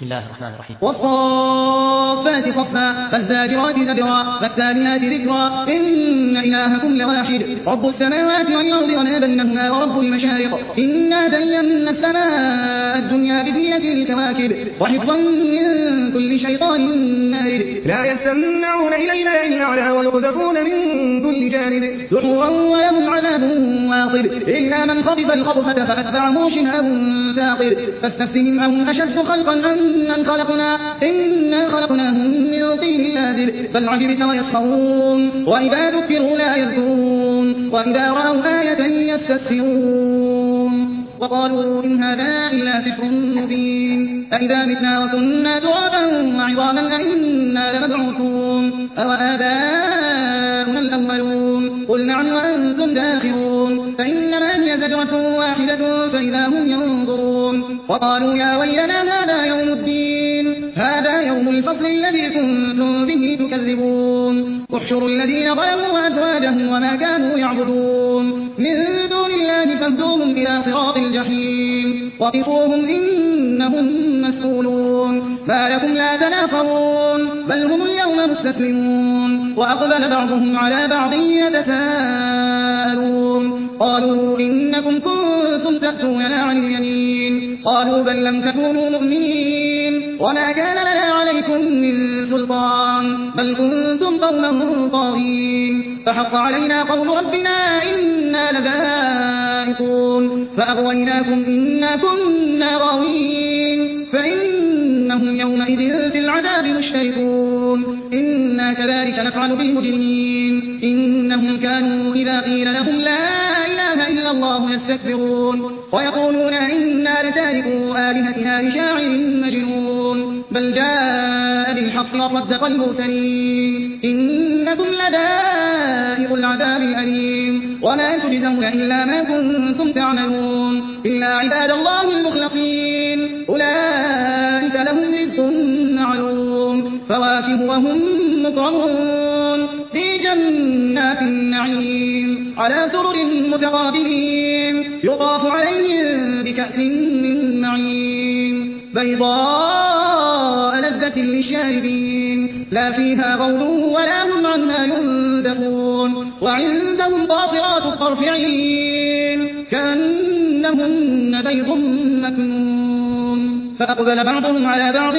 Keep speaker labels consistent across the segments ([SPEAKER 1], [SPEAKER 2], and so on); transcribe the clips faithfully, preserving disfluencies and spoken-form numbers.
[SPEAKER 1] بسم الله الرحمن الرحيم.
[SPEAKER 2] والصافات صفا فالزاجرات زجرا فالتاليات ذكرا إن إلهكم لواحد رب السماوات والأرض وما بينهما ورب المشارق إنا زينا السماء الدنيا بزينة الكواكب وحفظا من كل شيطان مارد لا يستمعون إلينا إلا على ويقذفون من كل جانب دحورا ولهم عذاب واصب إلا من خطف الخطفة فأتبعه شهاب ثاقب فاستفتهم أهم أشد خلقا أمن خلقنا إنا خلقناهم من طين لازب بل عجبت ويسخرون وإذا ذكروا لا يذكرون وإذا رأوا آية يستسخرون وقالوا إن هذا إلا سحر مبين أئذا متنا وكنا ترابا وعظاما أئنا لمبعوثون أوآباؤنا الأولون قل نعم وأنتم داخرون فإنما هي زجرة واحدة فإذا هم ينظرون وقالوا يا ويلنا هذا يوم الدين هذا يوم الفصل الذي كنتم به تكذبون احشروا الذين ظلموا وأزواجهم وما كانوا يعبدون من دون الله فاهدوهم إلى صراط الجحيم وقفوهم إنهم مسؤولون ما لكم لا تناصرون بل هم اليوم مستسلمون وأقبل بعضهم على بعض يتساءلون قالوا إنكم كنتم تأتوننا عن اليمين قالوا بل لم تكونوا مؤمنين وما كان لنا عليكم من سلطان بل كنتم قوما طاغين فحق علينا قول ربنا إنا لذائقون فأغويناكم إنا كنا غاوين فإنهم يومئذ في العذاب مشتركون إنا كذلك نفعل بالمجرمين إنهم كانوا إذا قيل لهم لا إله إلا الله يستكبرون ويقولون إنا لتاركو آلهتنا لشاعر مجنون بل جاء بالحق وصدق المرسلين إنكم لذائق العذاب الأليم وما تجزون إلا ما كنتم تعملون إلا عباد الله المخلصين أولئك لهم رزق معلوم فواكه وهم مكرمون في جنات النعيم على سرر متقابلين يطاف عليهم بكأس من معين بيضاء لذة للشاربين لا فيها غول ولا هم عنها ينزفون وعندهم قاصرات الطرف عين كأنهن بيض مكنون فأقبل بعضهم على بعض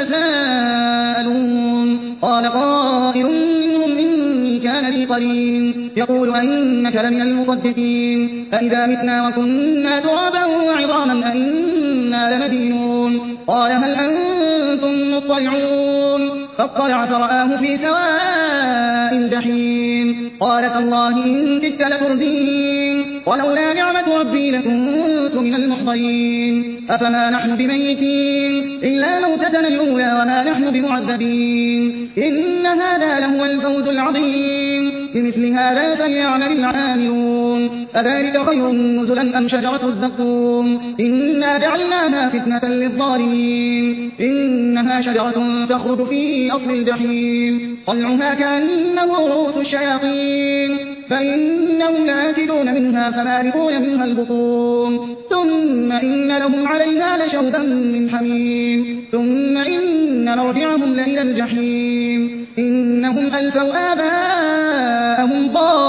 [SPEAKER 2] يتساءلون قال قائل منهم إني كان لي قرين يقول أئنك لمن المصدقين أئذا متنا وكنا ترابا وعظاما أئنا لمدينون قال هل أنتم مطلعون فاطلع فرآه في سواء الجحيم قال تالله إن كدت لتردين ولولا نعمة ربي لكنت من المحضرين أفما نحن بميتين إلا موتتنا الأولى وما نحن بمعذبين إن هذا لهو الفوز العظيم بمثل هذا فليعمل العاملون أذلك خير نزلا أم شجرة الزقوم إنا جعلناها فتنة للظالمين إنها شجرة تخرج في أصل الجحيم طلعها كأنه رؤوس الشياطين فإنهم لآكلون منها فمالئون منها البطون ثم إن لهم عليها لشوبا من حميم ثم إن مرجعهم لإلى الجحيم إنهم ألفوا آباءهم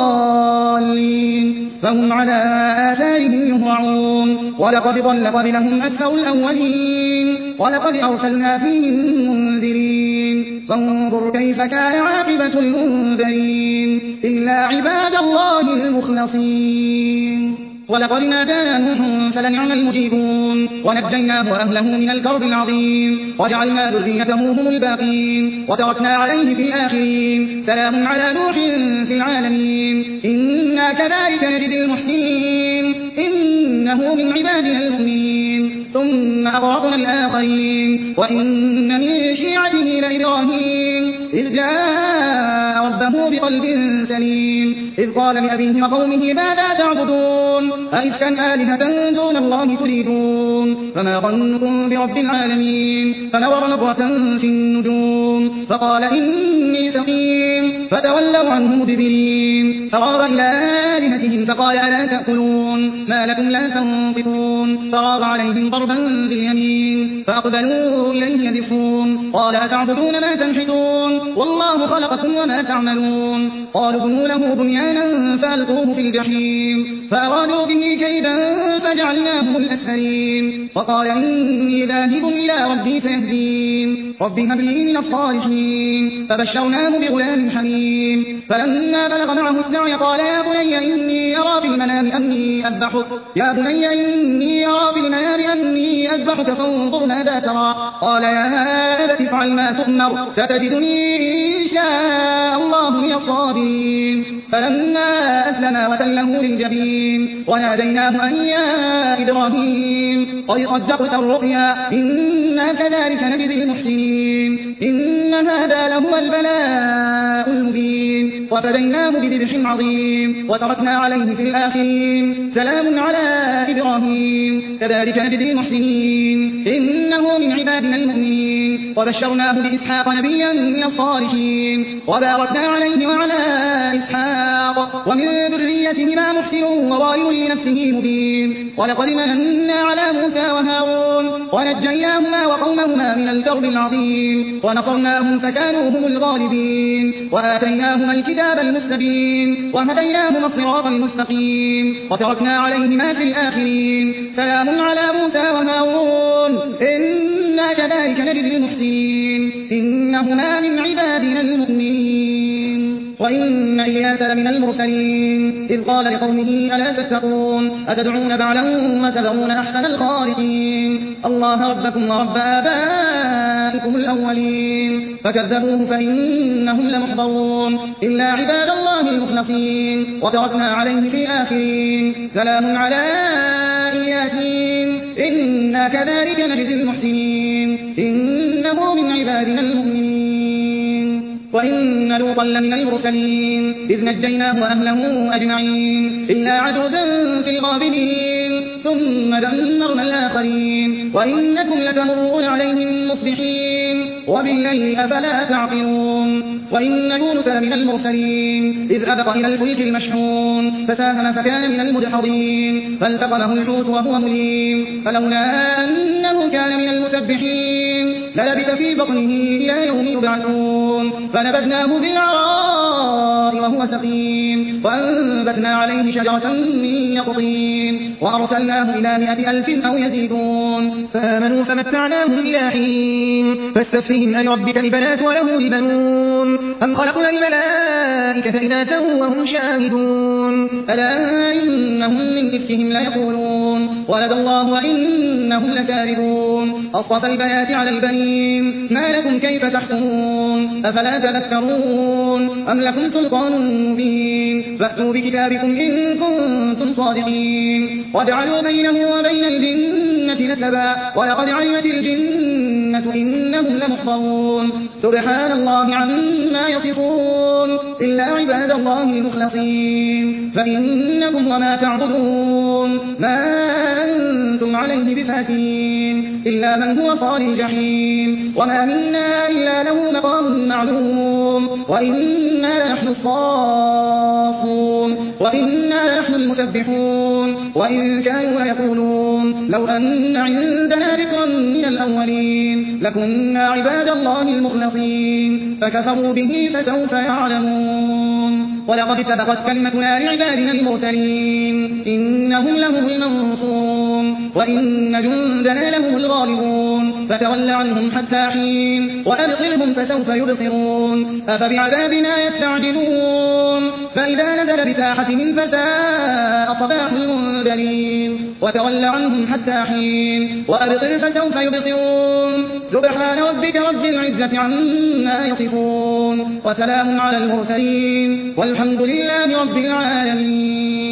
[SPEAKER 2] ضالين فهم على آثارهم يهرعون ولقد ضل قبلهم أكثر الأولين ولقد أرسلنا فيهم منذرين فانظر كيف كان عاقبة المنذرين إلا عباد الله المخلصين ولقد نادانا نوح فلنعم المجيبون ونجيناه وأهله من الكرب العظيم وجعلنا ذريته هم الباقين وتركنا عليه في الآخرين سلام على نوح في العالمين إنا كذلك نجزي المحسنين إنه من عبادنا المؤمنين ثم أغرقنا الآخرين وإن من شيعته لإبراهيم إذ جاء ربه بقلب سليم إذ قال لأبيه وقومه ماذا تعبدون أئفكا آلهة دون الله تريدون فما ظنكم برب العالمين فنظر نظرة في النجوم فقال إني سقيم فتولوا عنه مدبرين فراغ إلى آلهتهم فقال ألا تأكلون ما لكم لا تنطقون فراغ عليهم ضربا باليمين فأقبلوا إليه يزفون قال أتعبدون ما تنحتون والله خلقكم وما تعملون قالوا بنوا له بنيانا فألقوه في الجحيم فأرادوا به كيدا فجعلناهم الأسفلين وقال إني ذاهب إلى ربي سيهدين رب هب لي من الصالحين فبشرناه بغلام حليم فلما بلغ معه السعي قال يا بني إني أرى في المنام أني أذبحك يا بني إني أرى في المنام أني أذبحك فانظر ماذا ترى قال يا أبت افعل ما تؤمر ستجدني إن شاء الله من الصابرين فلما أسلما وتله للجبين وناديناه أن يا إبراهيم قد صدقت الرؤيا إنا كذلك نجزي المحسنين إن هذا لهو البلاء المبين وفديناه بذبح عظيم وتركنا عليه في الآخرين سلام على إبراهيم كذلك نجزي المحسنين إنه من عبادنا المؤمنين وبشرناه بإسحاق نبيا من الصالحين وباركنا عليه وعلى إسحاق ومن ذريتهما محسن وظالم لنفسه مبين ولقد مننا على موسى وهارون ونجيناهما وقومهما من الكرب العظيم ونصرناهم فكانوا هم الغالبين وآتيناهما الكتاب المستبين وهديناهما الصراط المستقيم وتركنا عليهما في الآخرين سلام على موسى وهارون إنا كذلك نجزي المحسنين إنهما من عبادنا المؤمنين وإن إلياس لمن المرسلين إذ قال لقومه ألا تتقون أتدعون بعلا وتذرون أحسن الخالقين الله ربكم ورب آبائكم الأولين فكذبوه فإنهم لمحضرون إلا عباد الله المخلصين وتركنا عليه في الآخرين سلام على إياسين إنا كذلك نجزي المحسنين إنه من عبادنا المؤمنين وإن لوطا لمن المرسلين إذ نجيناه وأهله أجمعين إلا عجوزا في الغابرين ثم دمرنا الآخرين وإنكم لتمرون عليهم مصبحين وبالليل أفلا تعقلون وإن يونس لمن المرسلين إذ أبق إلى الفلك المشحون فساهم فكان من المدحضين فالتقمه الحوت وهو مليم فلولا أنه كان من المسبحين للبث في بطنه إلى يوم يبعثون فنبذناه بالعراء وهو سقيم وأنبتنا عليه شجرة من يقطين وأرسلناه إلى مائة ألف أو يزيدون
[SPEAKER 1] فآمنوا فمتعناهم إلى حين فاستفتهم ألربك البنات وله البنون أم خلقنا الملائكة إناثا وهم شاهدون
[SPEAKER 2] ألا إنهم من إفكهم ليقولون ولد الله وإنهم لكاذبون أصطفى البنات على البنين ما لكم كيف تحكمون أفلا تذكرون أم لكم سلطان مبين فأتوا بكتابكم إن كنتم صادقين وجعلوا بينه وبين الجنة نسبا ولقد علمت الجنة إنهم لمحضرون سبحان الله عما يصفون إلا عباد الله المخلصين فإنكم وما تعبدون ما أنتم عليه بفاتين إلا من هو صال الجحيم وما منا إلا له مقام معلوم وإنا لنحن الصافون وإنا لنحن المسبحون وإن كانوا ليقولون لو أن عندنا ذكرا من الأولين لكنا عباد الله المخلصين فكفروا به فسوف يعلمون ولقد سبقت كلمتنا لعبادنا المرسلين إنهم لهم المنصورون وإن جندنا لهم الغالبون فتول عنهم حتى حين وأبصرهم فسوف يبصرون أفبعذابنا يستعجلون فإذا نزل بساحتهم فساء صباح المنذرين وتول عنهم حتى حين وأبصر فسوف يبصرون سبحان ربك رب العزة عما يصفون وسلام على المرسلين والحمد لله رب العالمين.